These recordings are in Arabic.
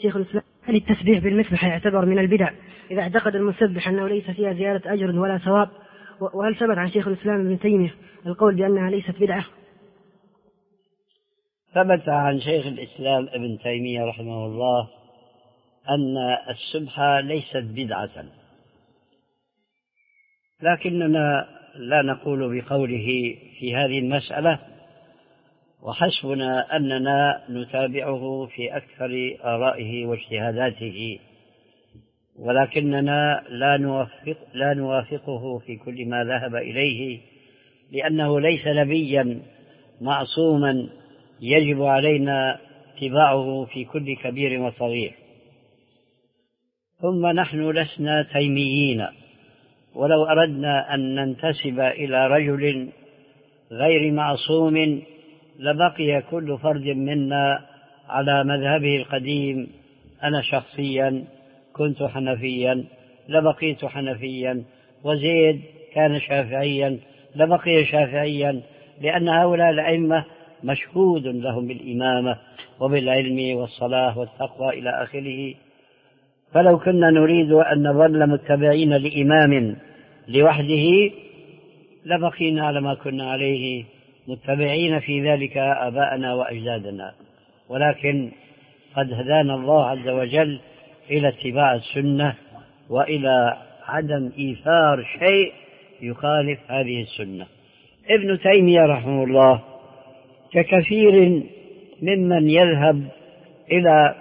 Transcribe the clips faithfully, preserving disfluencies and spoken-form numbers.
شيخ الإسلام: هل التسبيح بالمسبح يعتبر من البدع إذا اعتقد المسبح أنه ليس فيها زيادة أجر ولا ثواب؟ وهل ثبت عن شيخ الإسلام ابن تيمية القول بأنها ليست بدعة؟ ثبت عن شيخ الإسلام ابن تيمية رحمه الله أن السبحة ليست بدعة، لكننا لا نقول بقوله في هذه المسألة، وحسبنا أننا نتابعه في أكثر آرائه واجتهاداته، ولكننا لا نوافق لا نوافقه في كل ما ذهب إليه، لأنه ليس نبيا معصوما يجب علينا اتباعه في كل كبير وصغير. ثم نحن لسنا تيميين، ولو أردنا أن ننتسب إلى رجل غير معصوم لبقي كل فرد منا على مذهبه القديم. أنا شخصيا كنت حنفيا لبقيت حنفيا، وزيد كان شافعيا لبقي شافعيا، لأن هؤلاء الأئمة مشهود لهم بالإمامة وبالعلم والصلاة والتقوى إلى آخره. فلو كنا نريد أن نظل متبعين لإمام لوحده لبقينا على ما كنا عليه متبعين في ذلك آباءنا وأجدادنا، ولكن قد هدانا الله عز وجل إلى اتباع السنة وإلى عدم إيثار شيء يخالف هذه السنة. ابن تيمية رحمه الله ككثير ممن يذهب إلى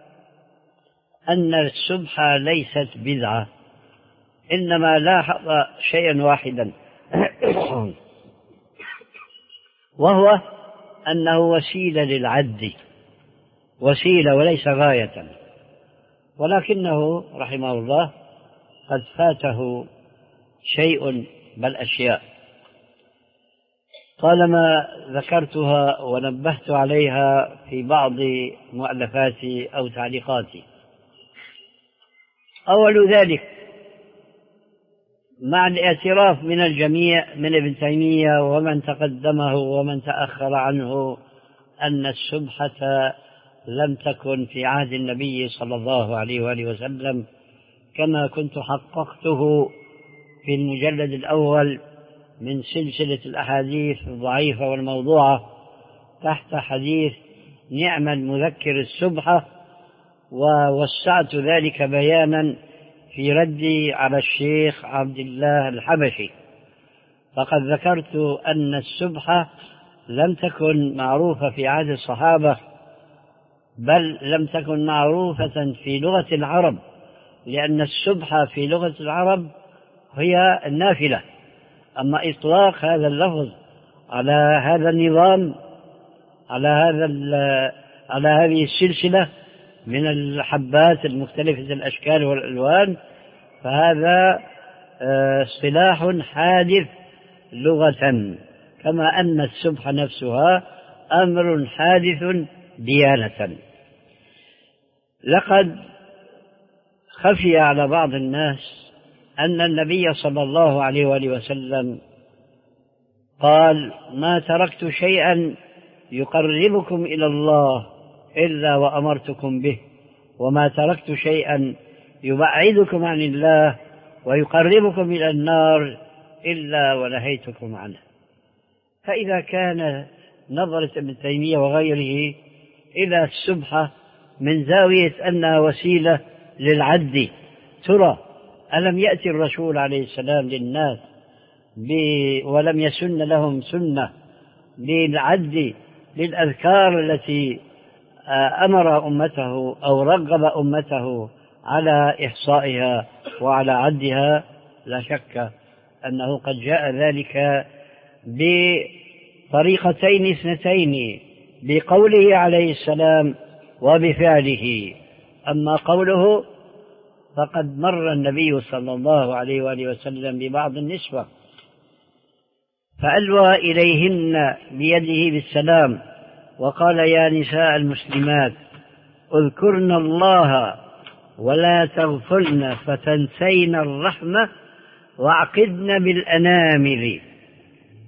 أن السبحة ليست بدعة، إنما لاحظ شيئا واحدا وهو أنه وسيلة للعد، وسيلة وليس غاية، ولكنه رحمه الله قد فاته شيء بل أشياء طالما ذكرتها ونبهت عليها في بعض مؤلفاتي أو تعليقاتي. أول ذلك مع الاعتراف من الجميع من ابن تيمية ومن تقدمه ومن تأخر عنه أن السبحة لم تكن في عهد النبي صلى الله عليه وآله وسلم، كما كنت حققته في المجلد الأول من سلسلة الأحاديث الضعيفة والموضوعة تحت حديث نعم المذكر السبحة، ووسعت ذلك بيانا في ردي على الشيخ عبد الله الحبشي. فقد ذكرت أن السبحة لم تكن معروفة في عهد الصحابة، بل لم تكن معروفة في لغة العرب، لأن السبحة في لغة العرب هي النافلة. أما إطلاق هذا اللفظ على هذا النظام، على هذا على هذه السلسلة من الحبات المختلفة الأشكال والألوان، فهذا اصطلاح حادث لغة، كما أن السبحة نفسها أمر حادث ديانة. لقد خفي على بعض الناس أن النبي صلى الله عليه وآله وسلم قال: ما تركت شيئا يقربكم إلى الله إلا وأمرتكم به، وما تركت شيئا يبعدكم عن الله ويقربكم إلى النار إلا ونهيتكم عنه. فإذا كان نظرة ابن تيمية وغيره إلى السبحة من زاوية أنها وسيلة للعد، ترى ألم يأتي الرسول عليه السلام للناس ولم يسن لهم سنة للعد للأذكار التي أمر أمته أو رغب أمته على إحصائها وعلى عدها؟ لا شك أنه قد جاء ذلك بطريقتين اثنتين، بقوله عليه السلام وبفعله. أما قوله فقد مر النبي صلى الله عليه وآله وسلم ببعض النسوة فألوى إليهن بيده بالسلام وقال: يا نساء المسلمات اذكرن الله ولا تغفلن فتنسين الرحمة واعقدن بالأنامل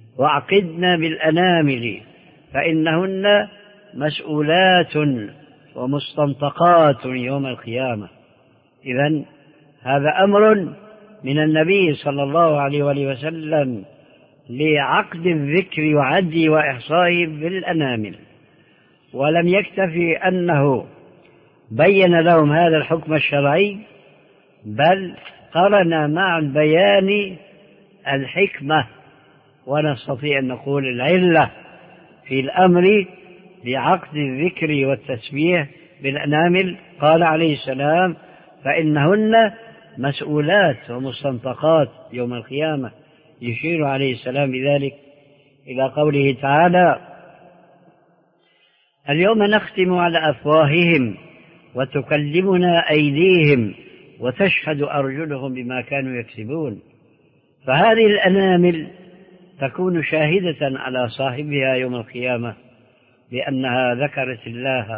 واعقدن بالأنامل فإنهن مسؤولات ومستنطقات يوم القيامة. إذن هذا أمر من النبي صلى الله عليه وآله وسلم لعقد الذكر وعد وإحصائه بالأنامل، ولم يكتفي أنه بين لهم هذا الحكم الشرعي، بل قرن مع البيان الحكمة، ونستطيع أن نقول العلة في الأمر بعقد الذكر والتسبيح بالأنامل. قال عليه السلام: فإنهن مسؤولات ومستنطقات يوم القيامة، يشير عليه السلام بذلك إلى قوله تعالى: اليوم نختم على أفواههم وتكلمنا أيديهم وتشهد أرجلهم بما كانوا يكسبون. فهذه الأنامل تكون شاهدة على صاحبها يوم القيامة بأنها ذكرت الله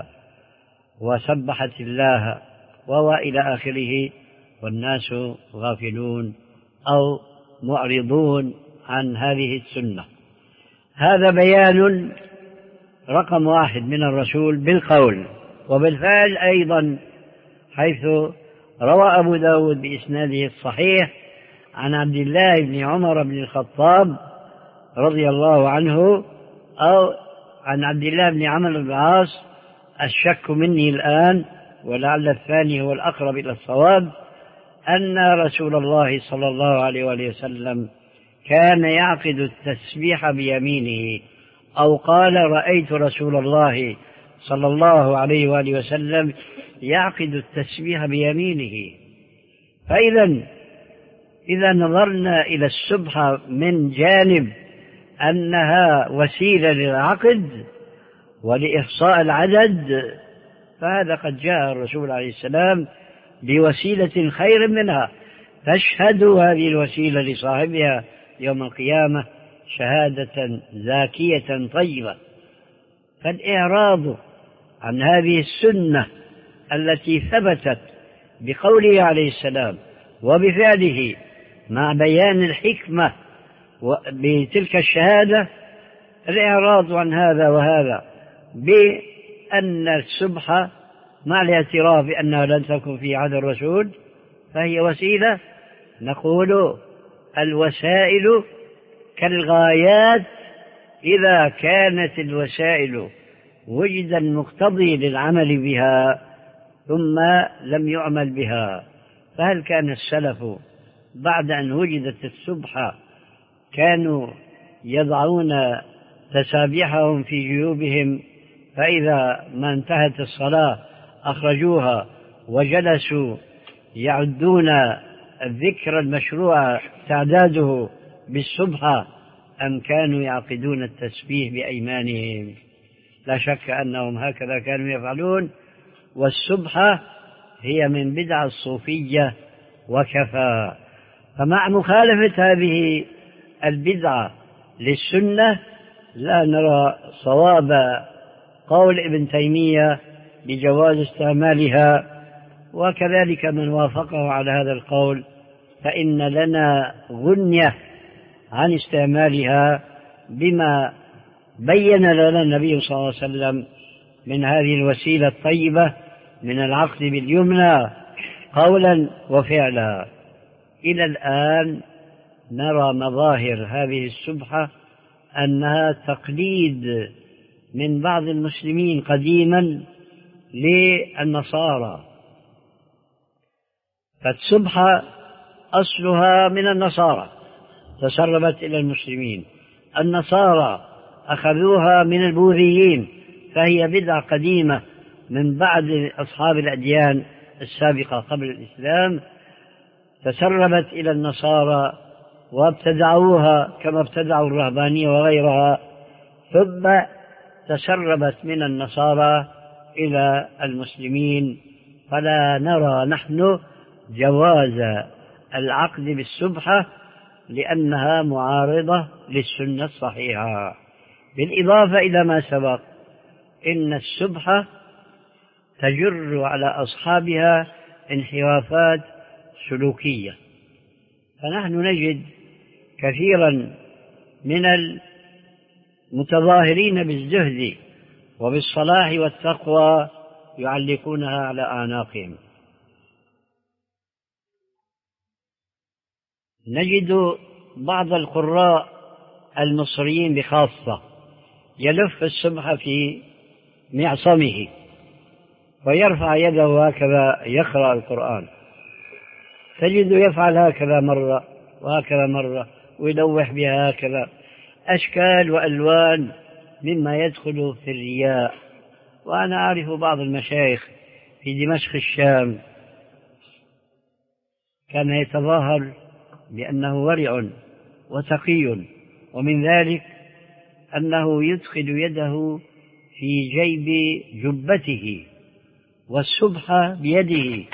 وسبحت الله وإلى آخره، والناس غافلون أو معرضون عن هذه السنة. هذا بيان رقم واحد من الرسول بالقول وبالفعل أيضا، حيث روى أبو داود بإسناده الصحيح عن عبد الله بن عمر بن الخطاب رضي الله عنه، أو عن عبد الله بن عمرو بن العاص، الشك مني الآن ولعل الثاني هو الأقرب إلى الصواب، أن رسول الله صلى الله عليه وآله وسلم كان يعقد التسبيح بيمينه، أو قال: رأيت رسول الله صلى الله عليه وآله وسلم يعقد التسبيح بيمينه. فإذا إذا نظرنا إلى السبحة من جانب أنها وسيلة للعقد ولإحصاء العدد، فهذا قد جاء الرسول عليه السلام بوسيلة خير منها، تشهد هذه الوسيلة لصاحبها يوم القيامة شهادة زاكية طيبة. فالإعراض عن هذه السنة التي ثبتت بقوله عليه السلام وبفعله مع بيان الحكمة بتلك الشهادة، الإعراض عن هذا وهذا بأن السبحة مع الاعتراف بأنها لن تكن في عهد الرسول فهي وسيلة، نقول الوسائل كالغايات، إذا كانت الوسائل وجد المقتضي للعمل بها ثم لم يعمل بها. فهل كان السلف بعد أن وجدت السبحة كانوا يضعون تسابيحهم في جيوبهم، فإذا ما انتهت الصلاة أخرجوها وجلسوا يعدون الذكر المشروع تعداده بالسبحة، أم كانوا يعقدون التسبيح بأيمانهم؟ لا شك أنهم هكذا كانوا يفعلون، والسبحة هي من بدع الصوفية وكفى. فمع مخالفة هذه البدعة للسنة لا نرى صواب قول ابن تيمية بجواز استعمالها، وكذلك من وافقه على هذا القول فإن لنا غنية عن استعمالها بما بين لنا النبي صلى الله عليه وسلم من هذه الوسيلة الطيبة من العقد باليمنى قولا وفعلا. إلى الآن نرى مظاهر هذه السبحة أنها تقليد من بعض المسلمين قديما للنصارى، فالسبحة أصلها من النصارى تسربت إلى المسلمين، النصارى أخذوها من البوذيين، فهي بدعة قديمة من بعد أصحاب الأديان السابقة قبل الإسلام، تسربت إلى النصارى وابتدعوها كما ابتدعوا الرهبانية وغيرها، ثم تسربت من النصارى إلى المسلمين. فلا نرى نحن جواز العقد بالسبحة لأنها معارضة للسنة الصحيحة. بالإضافة إلى ما سبق إن السبحة تجر على أصحابها انحرافات سلوكية، فنحن نجد كثيرا من المتظاهرين بالزهد وبالصلاح والتقوى يعلقونها على أعناقهم. نجد بعض القراء المصريين بخاصة يلف السبحة في معصمه ويرفع يده هكذا يقرأ القرآن، تجد يفعل هكذا مرة وهكذا مرة ويلوح بها هكذا، أشكال وألوان مما يدخل في الرياء. وأنا أعرف بعض المشايخ في دمشق الشام كان يتظاهر بأنه ورع وتقي، ومن ذلك أنه يدخل يده في جيب جبته والسبحة بيده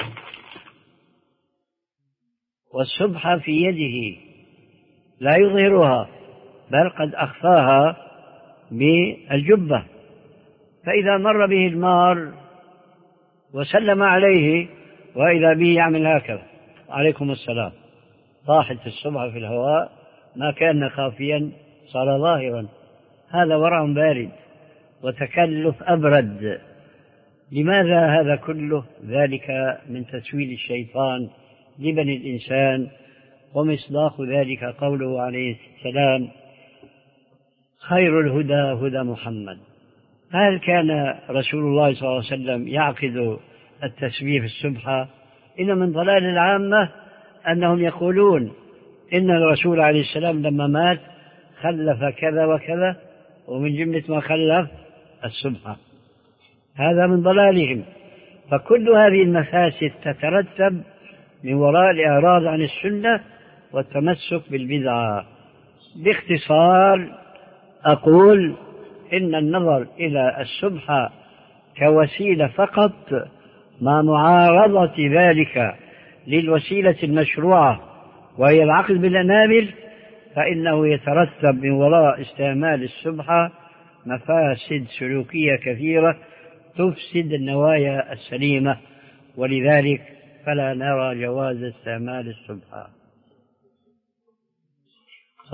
والسبحة في يده لا يظهرها، بل قد أخفاها بالجبة، فإذا مر به المار وسلم عليه وإذا به يعمل هكذا عليكم السلام، طاحت السبحة في الهواء، ما كان خافيا صار ظاهرا. هذا ورع بارد وتكلف أبرد. لماذا هذا كله؟ ذلك من تسويل الشيطان لبني الإنسان، ومصداق ذلك قوله عليه السلام: خير الهدى هدى محمد. هل كان رسول الله صلى الله عليه وسلم يعقد التسبيح في السبحة؟ إن من ضلال العامة أنهم يقولون إن الرسول عليه السلام لما مات خلف كذا وكذا، ومن جملة ما خلف السبحة. هذا من ضلالهم. فكل هذه المفاسد تترتب من وراء الإعراض عن السنة والتمسك بالبدعة. باختصار أقول إن النظر إلى السبحة كوسيلة فقط مع معارضة ذلك للوسيلة المشروعة وهي العقل بالأنامل، فإنه يترتب من وراء استعمال السبحة مفاسد سلوكية كثيرة تفسد النوايا السليمة، ولذلك فلا نرى جواز استعمال السبحة.